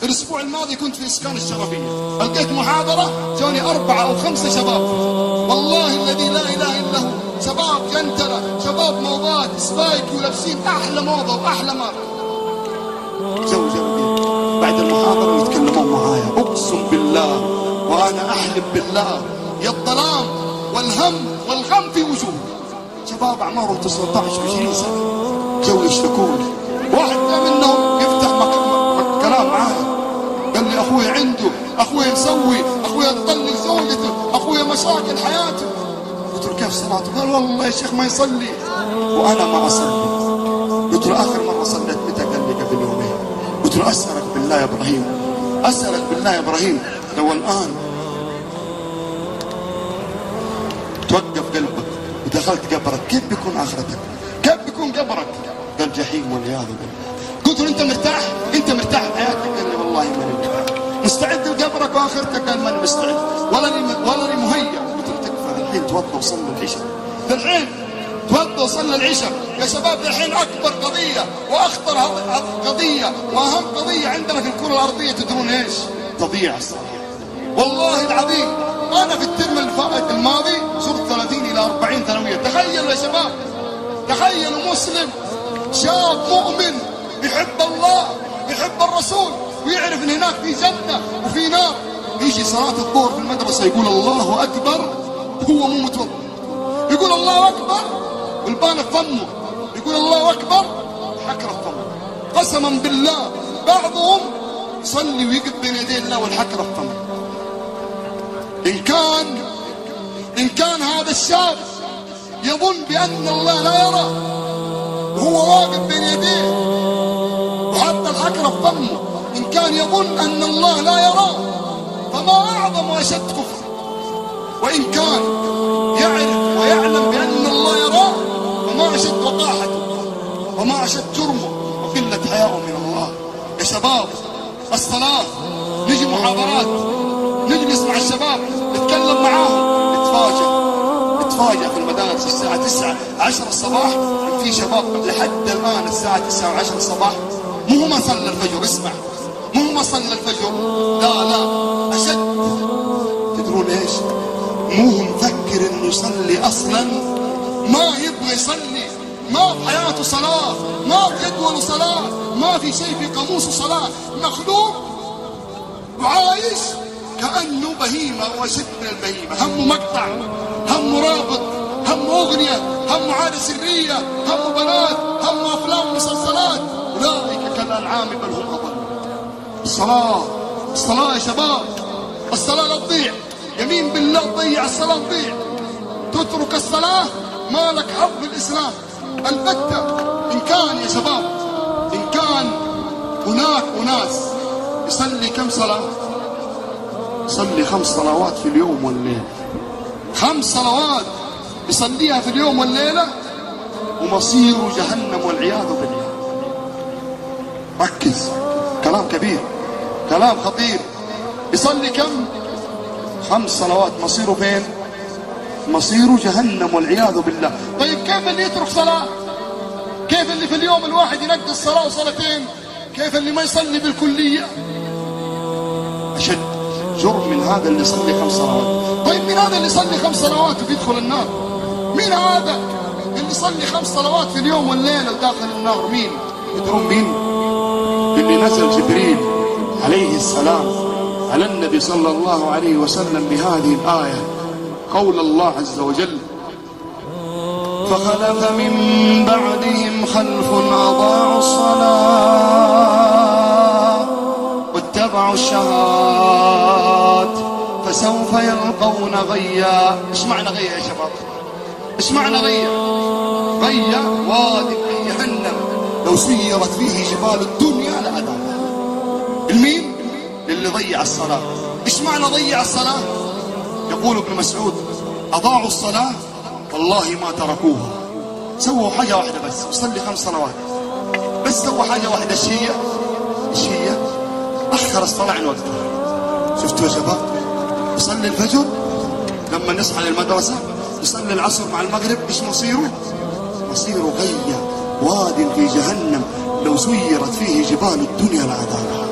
الأسبوع الماضي كنت في إسكان الشرفية، ألقيت محاضرة جوني 4 أو 5 شباب، والله الذي لا إله إلا هو، شباب جنتلة، شباب موضات سبايك ولابسين أحلى موضة وأحلى ماركة. جو بعد المحاضرة يتكلمون معايا، أقسم بالله وأنا أحلف بالله يا الظلام والهم والغم في وجوه شباب أعمارهم 19 و20 سنة، جو يشتكون. واحد منهم يفتح كلام معايا، قال لي أخوي عنده، أخوي مسوي، أخوي تطلق زوجته، أخوي مشاكل حياته. قلت له كيف صلاته؟ قال والله يا شيخ ما يصلي وأنا ما أصلي. قلت له آخر مرة صليت متى؟ قال لي قبل يومين. قلت له أسألك بالله يا إبراهيم، أسألك بالله يا إبراهيم، لو الآن توقف قلبك ودخلت قبرك كيف بيكون آخرتك؟ كيف بيكون قبرك؟ قال جحيم والعياذ بالله. قلت له أنت مرتاح؟ أنت مرتاح بحياتك؟ قال لي والله ماني مرتاح. مستعد لقبرك وآخرتك؟ قال ماني مستعد ولا لي مهيأ. قلت له تكفى الحين توضى وصلي العشاء، الحين توضى وصلي العشاء يا شباب. الحين أكبر قضية وأخطر قضية وأهم قضية عندنا في الكرة الأرضية تدرون إيش؟ تضييع الصلاة. والله العظيم أنا في الترم الماضي زرت 30 إلى 40 ثانوية. تخيلوا يا شباب، تخيلوا مسلم شاب مؤمن يحب الله يحب الرسول ويعرف ان هناك في جنة وفي نار، يجي صلاة الظهر في المدرسة يقول الله أكبر، هو مو متوضئ، يقول الله أكبر والبان في فمه، يقول الله أكبر حكرة في فمه. قسما بالله بعضهم يصلي ويقف بين يدي الله والحكرة في فمه. إن كان هذا الشاب يظن بأن الله لا يرى وهو واقف بين يديه وحتى الحكرة في فمه، إن كان يظن أن الله لا يرى فما أعظم وأشد كفر. وإن كان يعرف ويعلم بأن الله يراه فما أشد وقاحته وما أشد جرمه وقلة حياءه من الله. يا شباب الصلاة، نجي محاضرات، نجي نسمع الشباب نتكلم معاهم، نتفاجأ في المدارس الساعة 9 10 الصباح في شباب لحد الآن الساعة 9 و10 الصباح مو ما صلى الفجر. اسمع، مو ما صلى الفجر، لا أشد. تدرون ايش؟ مو مفكر انه يصلي اصلا، ما يبغى يصلي، ما في حياته صلاة، ما في جدول صلاة، ما في شيء في قاموسه صلاة، مخلوق وعايش كأنه بهيمة وأشد من البهيمة. همه مقطع، همه رابط، همه أغنية، همه عادة سرية، همه بنات، همه أفلام ومسلسلات. أولئك كالأنعام بل هم أضل. الصلاة يا شباب، الصلاة لا تضيع، يمين بالله تضيع الصلاة تضيع. تترك الصلاة ما لك حظ في الإسلام البتة. إن كان يا شباب، إن كان هناك أناس يصلي كم صلاة؟ يصلي 5 صلوات في اليوم والليل، 5 صلوات يصليها في اليوم والليلة ومصيره جهنم والعياذ بالله. ركز، كلام كبير، كلام خطير. يصلي كم؟ 5 صلوات، مصيره فين؟ مصيره جهنم والعياذ بالله. طيب كيف اللي يترك صلاة؟ كيف اللي في اليوم الواحد ينقص صلاة وصلاتين؟ كيف اللي ما يصلي بالكلية؟ أشد جرم من هذا اللي يصلي 5 صلوات. طيب مين هذا اللي يصلي 5 صلوات وبيدخل النار؟ مين هذا اللي يصلي 5 صلوات في اليوم والليلة وداخل النار؟ مين؟ تدرون مين؟ اللي نزل جبريل عليه السلام على النبي صلى الله عليه وسلم بهذه الآية، قول الله عز وجل: فخلف من بعدهم خلف أضاعوا الصلاة واتبعوا الشهوات فسوف يلقون غيا. ايش معنى غيا يا شباب؟ ايش معنى غيا؟ غيا وادي في جهنم لو سيرت فيه جبال الدنيا لأذابها. المين؟ للي ضيع الصلاة. ايش معنى ضيع الصلاة؟ يقول ابن مسعود: أضاعوا الصلاة والله ما تركوها. سووا حاجة واحدة بس، يصلي 5 صلوات بس، سووا حاجة واحدة. ايش هي؟ أخر الصلاة عن وقتها. شفتوا يا شباب؟ يصلي الفجر لما نصحى للمدرسة، يصلي العصر مع المغرب، ايش مصيره؟ مصيره غيا واد في جهنم لو سيرت فيه جبال الدنيا لأذابها.